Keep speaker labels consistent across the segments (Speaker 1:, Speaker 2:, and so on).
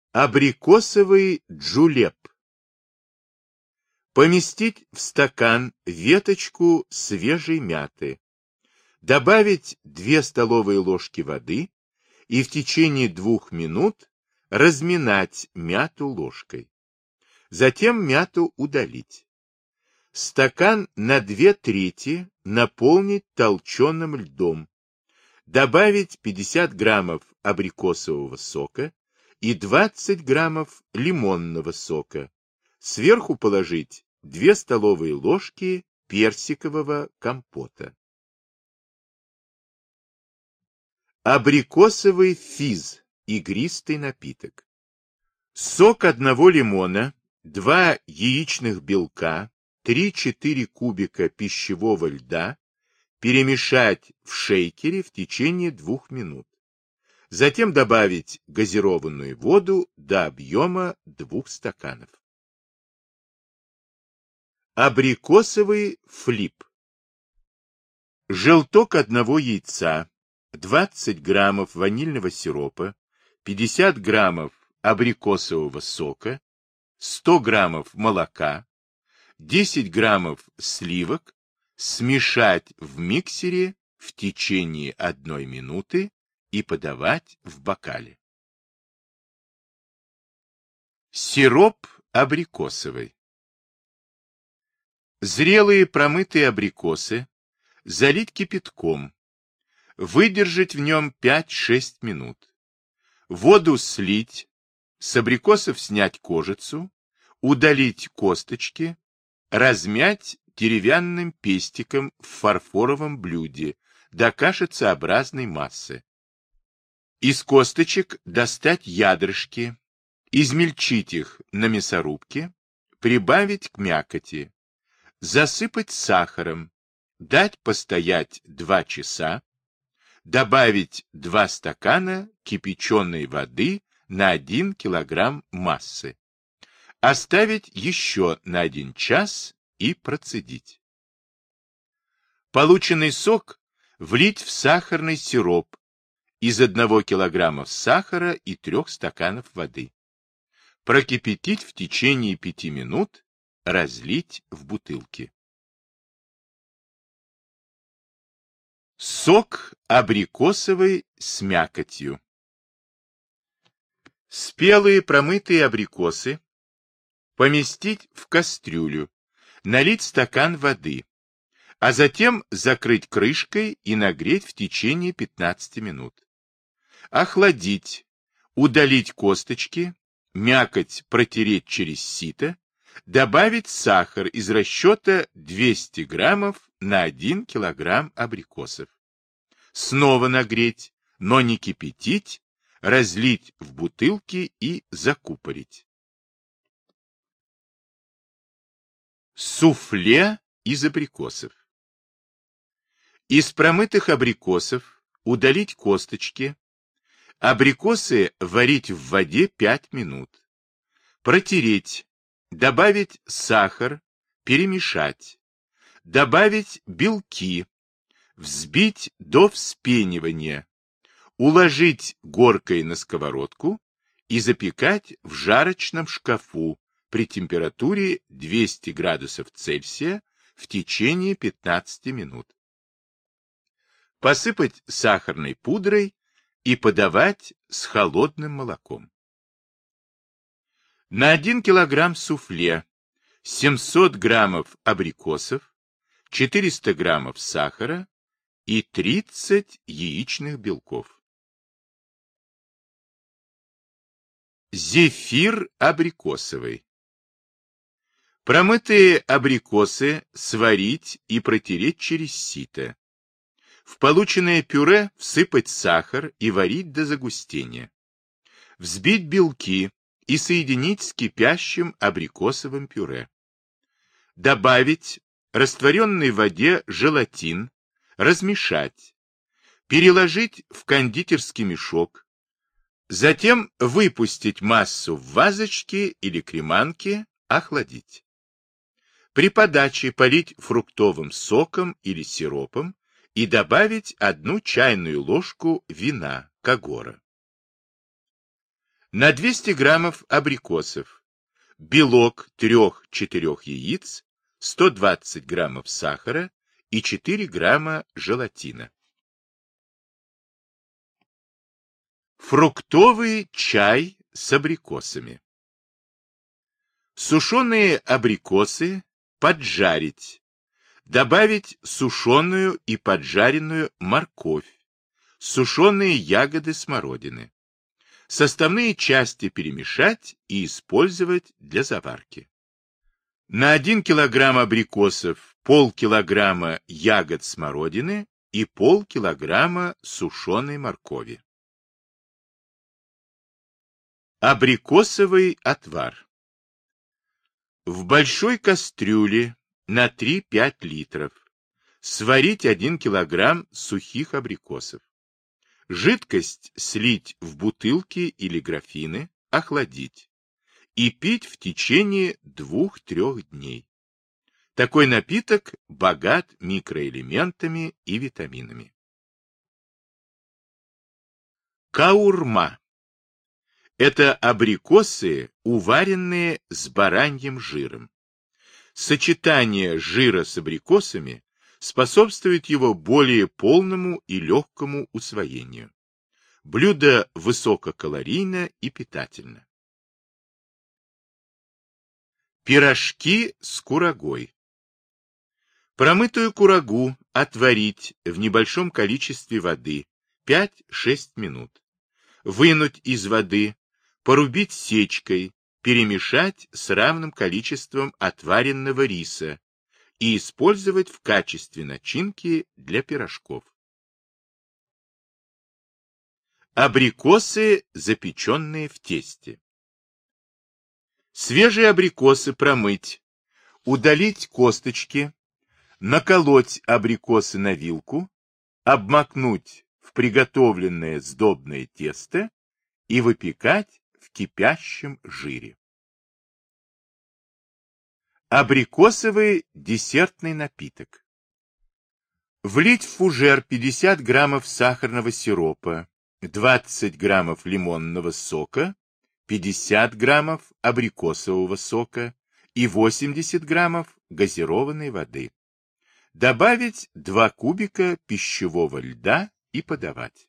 Speaker 1: Абрикосовый джулеп. Поместить в стакан веточку свежей мяты. Добавить 2 столовые ложки воды и в течение 2 минут разминать мяту ложкой. Затем мяту удалить. Стакан на 2/3 наполнить толченым льдом. Добавить 50 граммов абрикосового сока и 20 граммов лимонного сока. Сверху положить 2 столовые ложки персикового компота. Абрикосовый физз, игристый напиток. Сок 1 лимона, 2 яичных белка, 3-4 кубика пищевого льда перемешать в шейкере в течение 2 минут. Затем добавить газированную воду до объема 2 стаканов. Абрикосовый флип. Желток 1 яйца, 20 граммов ванильного сиропа, 50 граммов абрикосового сока, 100 граммов молока, 10 граммов сливок смешать в миксере в течение 1 минуты и подавать в бокале. Сироп абрикосовый. Зрелые промытые абрикосы залить кипятком, выдержать в нем 5-6 минут. Воду слить, с абрикосов снять кожицу, удалить косточки, размять деревянным пестиком в фарфоровом блюде до кашицеобразной массы. Из косточек достать ядрышки, измельчить их на мясорубке, прибавить к мякоти, засыпать сахаром, дать постоять 2 часа, добавить 2 стакана кипяченой воды на 1 килограмм массы, оставить еще на 1 час и процедить. Полученный сок влить в сахарный сироп из 1 килограмма сахара и 3 стаканов воды. Прокипятить в течение 5 минут, разлить в бутылки. Сок абрикосовый с мякотью. Спелые промытые абрикосы поместить в кастрюлю, налить стакан воды, а затем закрыть крышкой и нагреть в течение 15 минут. Охладить, удалить косточки, мякоть протереть через сито, добавить сахар из расчета 200 граммов на 1 килограмм абрикосов. Снова нагреть, но не кипятить, разлить в бутылки и закупорить. Суфле из абрикосов. Из промытых абрикосов удалить косточки. Абрикосы варить в воде 5 минут. Протереть. Добавить сахар. Перемешать. Добавить белки. Взбить до вспенивания. Уложить горкой на сковородку и запекать в жарочном шкафу при температуре 200 градусов Цельсия в течение 15 минут. Посыпать сахарной пудрой и подавать с холодным молоком. На 1 килограмм суфле 700 граммов абрикосов, 400 граммов сахара и 30 яичных белков. Зефир абрикосовый. Промытые абрикосы сварить и протереть через сито. В полученное пюре всыпать сахар и варить до загустения. Взбить белки и соединить с кипящим абрикосовым пюре. Добавить растворенной в воде желатин, размешать. Переложить в кондитерский мешок. Затем выпустить массу в вазочки или креманки, охладить. При подаче полить фруктовым соком или сиропом и добавить 1 чайную ложку вина Когора. На 200 граммов абрикосов белок 3-4 яиц, 120 граммов сахара и 4 грамма желатина. Фруктовый чай с абрикосами. Сушеные абрикосы поджарить. Добавить сушеную и поджаренную морковь, сушеные ягоды смородины. Составные части перемешать и использовать для заварки. На 1 килограмм абрикосов полкилограмма ягод смородины и полкилограмма сушеной моркови. Абрикосовый отвар. В большой кастрюле на 3-5 литров сварить 1 килограмм сухих абрикосов. Жидкость слить в бутылки или графины, охладить и пить в течение 2-3 дней. Такой напиток богат микроэлементами и витаминами. Каурма. Это абрикосы, уваренные с бараньим жиром. Сочетание жира с абрикосами способствует его более полному и легкому усвоению. Блюдо высококалорийно и питательно. Пирожки с курагой. Промытую курагу отварить в небольшом количестве воды 5-6 минут. Вынуть из воды, порубить сечкой, перемешать с равным количеством отваренного риса и использовать в качестве начинки для пирожков. Абрикосы, запеченные в тесте. Свежие абрикосы промыть, удалить косточки, наколоть абрикосы на вилку, обмакнуть в приготовленное сдобное тесто и выпекать в кипящем жире. Абрикосовый десертный напиток. Влить в фужер 50 граммов сахарного сиропа, 20 граммов лимонного сока, 50 граммов абрикосового сока и 80 граммов газированной воды. Добавить 2 кубика пищевого льда и подавать.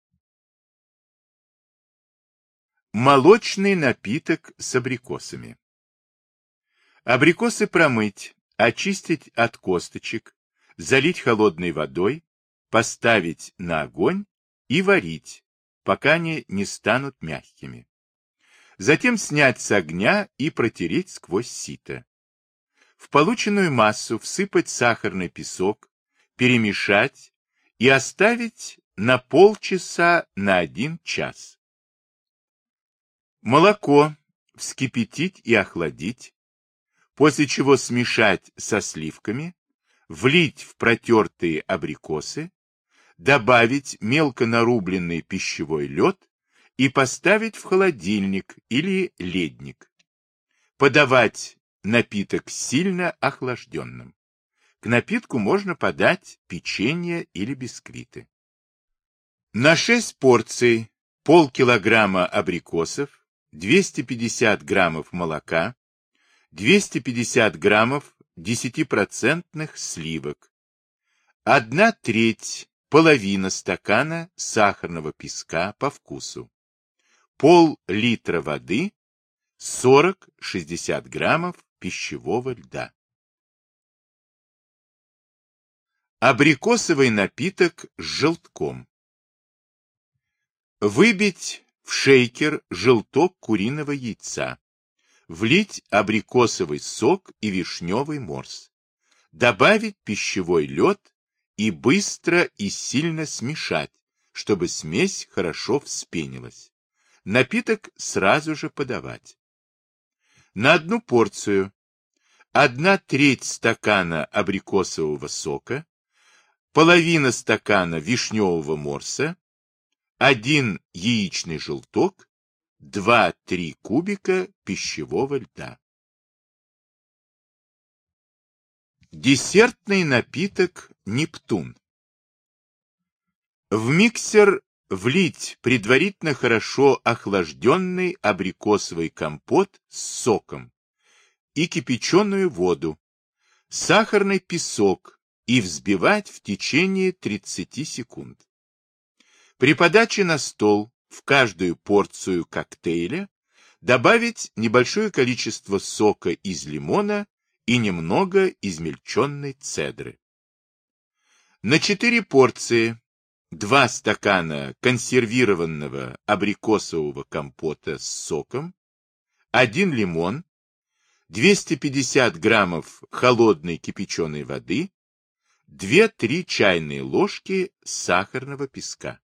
Speaker 1: Молочный напиток с абрикосами. Абрикосы промыть, очистить от косточек, залить холодной водой, поставить на огонь и варить, пока они не станут мягкими. Затем снять с огня и протереть сквозь сито. В полученную массу всыпать сахарный песок, перемешать и оставить на полчаса на 1 час. Молоко вскипятить и охладить, после чего смешать со сливками, влить в протертые абрикосы, добавить мелко нарубленный пищевой лед и поставить в холодильник или ледник. Подавать напиток сильно охлажденным. К напитку можно подать печенье или бисквиты. На 6 порций полкилограмма абрикосов, 250 граммов молока, 250 граммов 10% сливок, 1/3, половина стакана сахарного песка по вкусу, пол-литра воды, 40-60 граммов пищевого льда. Абрикосовый напиток с желтком. Выбить в шейкер желток куриного яйца. Влить абрикосовый сок и вишневый морс. Добавить пищевой лед и быстро и сильно смешать, чтобы смесь хорошо вспенилась. Напиток сразу же подавать. На 1 порцию 1/3 стакана абрикосового сока, половина стакана вишневого морса, 1 яичный желток, 2-3 кубика пищевого льда. Десертный напиток «Нептун». В миксер влить предварительно хорошо охлажденный абрикосовый компот с соком и кипяченую воду, сахарный песок и взбивать в течение 30 секунд. При подаче на стол в каждую порцию коктейля добавить небольшое количество сока из лимона и немного измельченной цедры. На 4 порции 2 стакана консервированного абрикосового компота с соком, 1 лимон, 250 граммов холодной кипяченой воды, 2-3 чайные ложки сахарного песка.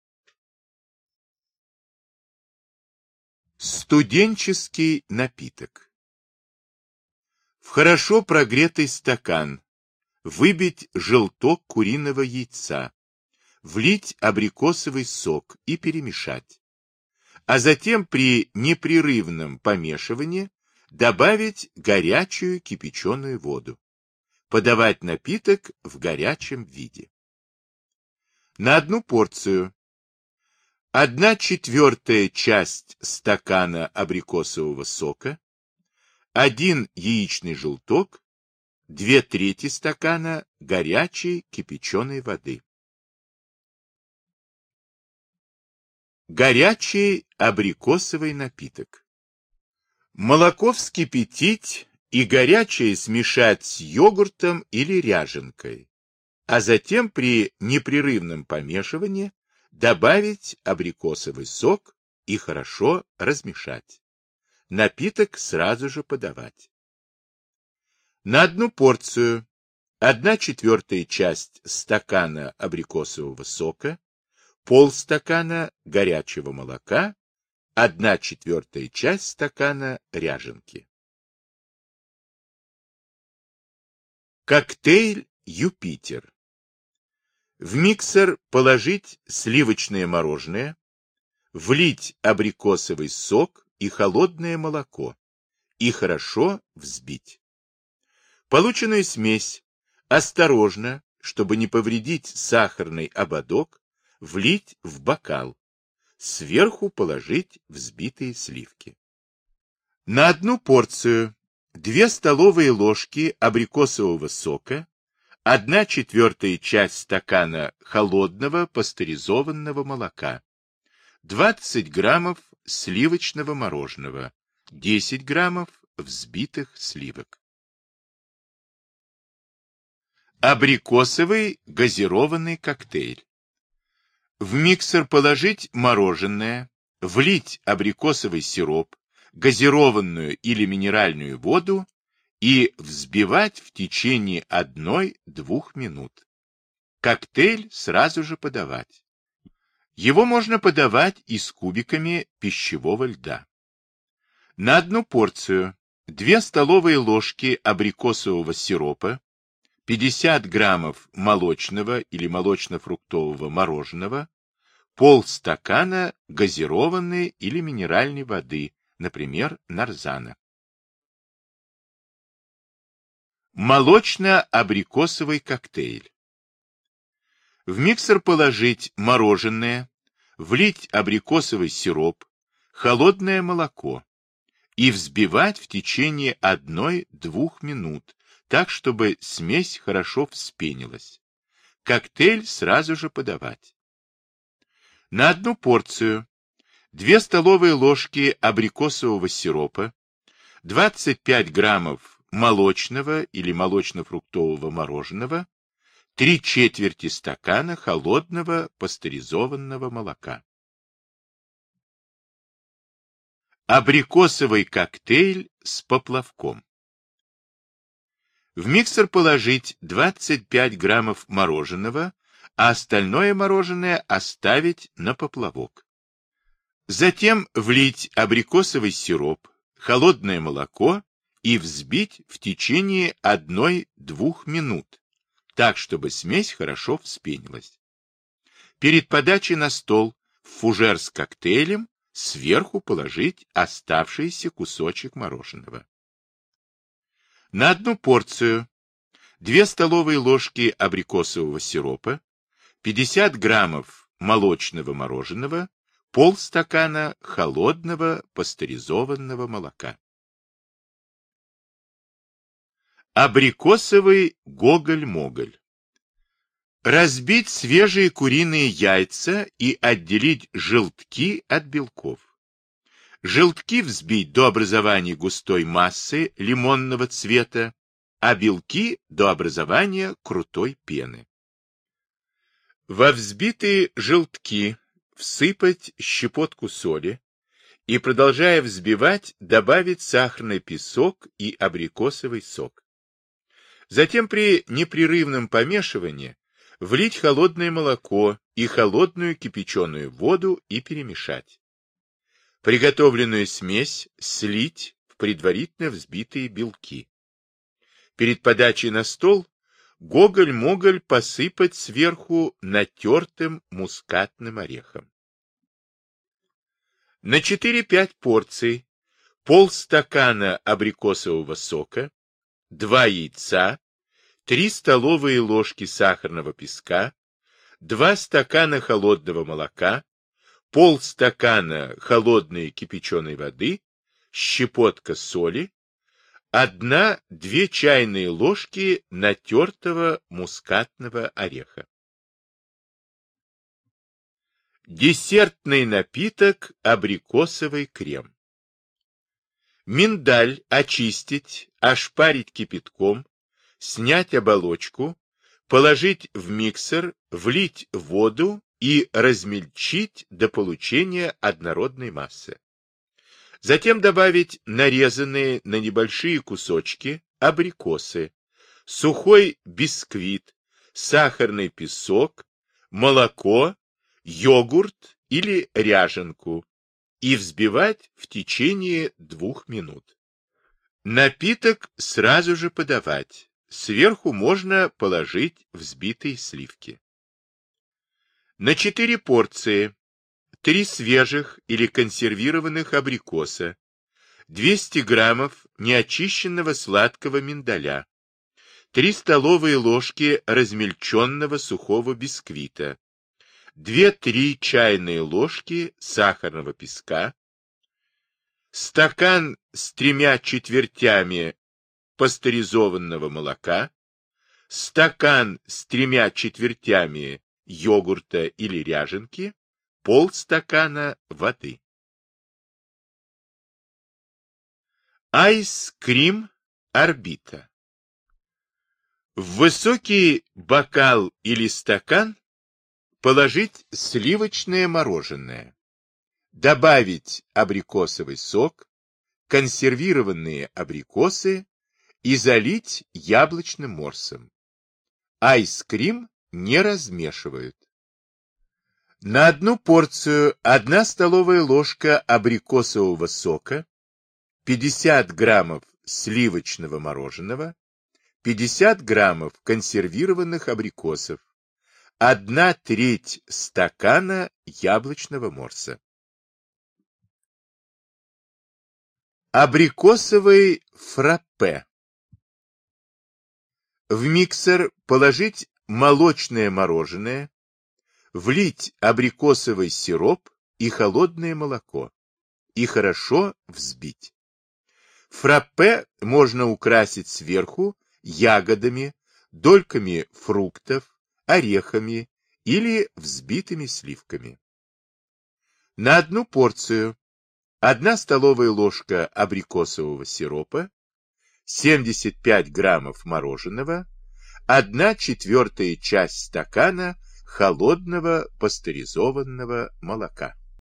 Speaker 1: Студенческий напиток. В хорошо прогретый стакан выбить желток куриного яйца, влить абрикосовый сок и перемешать, а затем при непрерывном помешивании добавить горячую кипяченую воду. Подавать напиток в горячем виде. На 1 порцию 1/4 часть стакана абрикосового сока, 1 яичный желток, 2/3 стакана горячей кипяченой воды. Горячий абрикосовый напиток. Молоко вскипятить и горячее смешать с йогуртом или ряженкой, а затем при непрерывном помешивании добавить абрикосовый сок и хорошо размешать. Напиток сразу же подавать. На 1 порцию 1/4 часть стакана абрикосового сока, полстакана горячего молока, 1/4 часть стакана ряженки. Коктейль «Юпитер». В миксер положить сливочное мороженое, влить абрикосовый сок и холодное молоко и хорошо взбить. Полученную смесь осторожно, чтобы не повредить сахарный ободок, влить в бокал. Сверху положить взбитые сливки. На 1 порцию 2 столовые ложки абрикосового сока, 1/4 часть стакана холодного пастеризованного молока, 20 граммов сливочного мороженого, 10 граммов взбитых сливок. Абрикосовый газированный коктейль. В миксер положить мороженое, влить абрикосовый сироп, газированную или минеральную воду и взбивать в течение 1-2 минут. Коктейль сразу же подавать. Его можно подавать и с кубиками пищевого льда. На 1 порцию 2 столовые ложки абрикосового сиропа, 50 граммов молочного или молочно-фруктового мороженого, полстакана газированной или минеральной воды, например, нарзана. Молочно-абрикосовый коктейль. В миксер положить мороженое, влить абрикосовый сироп, холодное молоко и взбивать в течение 1-2 минут, так, чтобы смесь хорошо вспенилась. Коктейль сразу же подавать. На 1 порцию 2 столовые ложки абрикосового сиропа, 25 граммов молочного или молочно-фруктового мороженого, 3/4 стакана холодного пастеризованного молока. Абрикосовый коктейль с поплавком. В миксер положить 25 граммов мороженого, а остальное мороженое оставить на поплавок. Затем влить абрикосовый сироп, холодное молоко и взбить в течение 1-2 минут, так, чтобы смесь хорошо вспенилась. Перед подачей на стол в фужер с коктейлем сверху положить оставшийся кусочек мороженого. На 1 порцию 2 столовые ложки абрикосового сиропа, 50 граммов молочного мороженого, полстакана холодного пастеризованного молока. Абрикосовый гоголь-моголь. Разбить свежие куриные яйца и отделить желтки от белков. Желтки взбить до образования густой массы лимонного цвета, а белки до образования крутой пены. Во взбитые желтки всыпать щепотку соли и, продолжая взбивать, добавить сахарный песок и абрикосовый сок. Затем при непрерывном помешивании влить холодное молоко и холодную кипяченую воду и перемешать. Приготовленную смесь слить в предварительно взбитые белки. Перед подачей на стол гоголь-моголь посыпать сверху натертым мускатным орехом. На 4-5 порций полстакана абрикосового сока, 2 яйца, 3 столовые ложки сахарного песка, 2 стакана холодного молока, полстакана холодной кипяченой воды, щепотка соли, 1-2 чайные ложки натертого мускатного ореха. Десертный напиток абрикосовый крем. Миндаль очистить, ошпарить кипятком, снять оболочку, положить в миксер, влить воду и размельчить до получения однородной массы. Затем добавить нарезанные на небольшие кусочки абрикосы, сухой бисквит, сахарный песок, молоко, йогурт или ряженку и взбивать в течение 2 минут. Напиток сразу же подавать. Сверху можно положить взбитые сливки. На 4 порции 3 свежих или консервированных абрикоса, 200 граммов неочищенного сладкого миндаля, 3 столовые ложки размельченного сухого бисквита, 2-3 чайные ложки сахарного песка, стакан с 3/4 пастеризованного молока, стакан с 3/4 йогурта или ряженки, полстакана воды. Айс-крим орбита. В высокий бокал или стакан положить сливочное мороженое, добавить абрикосовый сок, консервированные абрикосы и залить яблочным морсом. Айс-крим не размешивают. На 1 порцию 1 столовая ложка абрикосового сока, 50 граммов сливочного мороженого, 50 граммов консервированных абрикосов, 1/3 стакана яблочного морса. Абрикосовый фраппе. В миксер положить молочное мороженое, влить абрикосовый сироп и холодное молоко и хорошо взбить. Фраппе можно украсить сверху ягодами, дольками фруктов, орехами или взбитыми сливками. На 1 порцию 1 столовая ложка абрикосового сиропа, 75 граммов мороженого, 1/4 часть стакана холодного пастеризованного молока.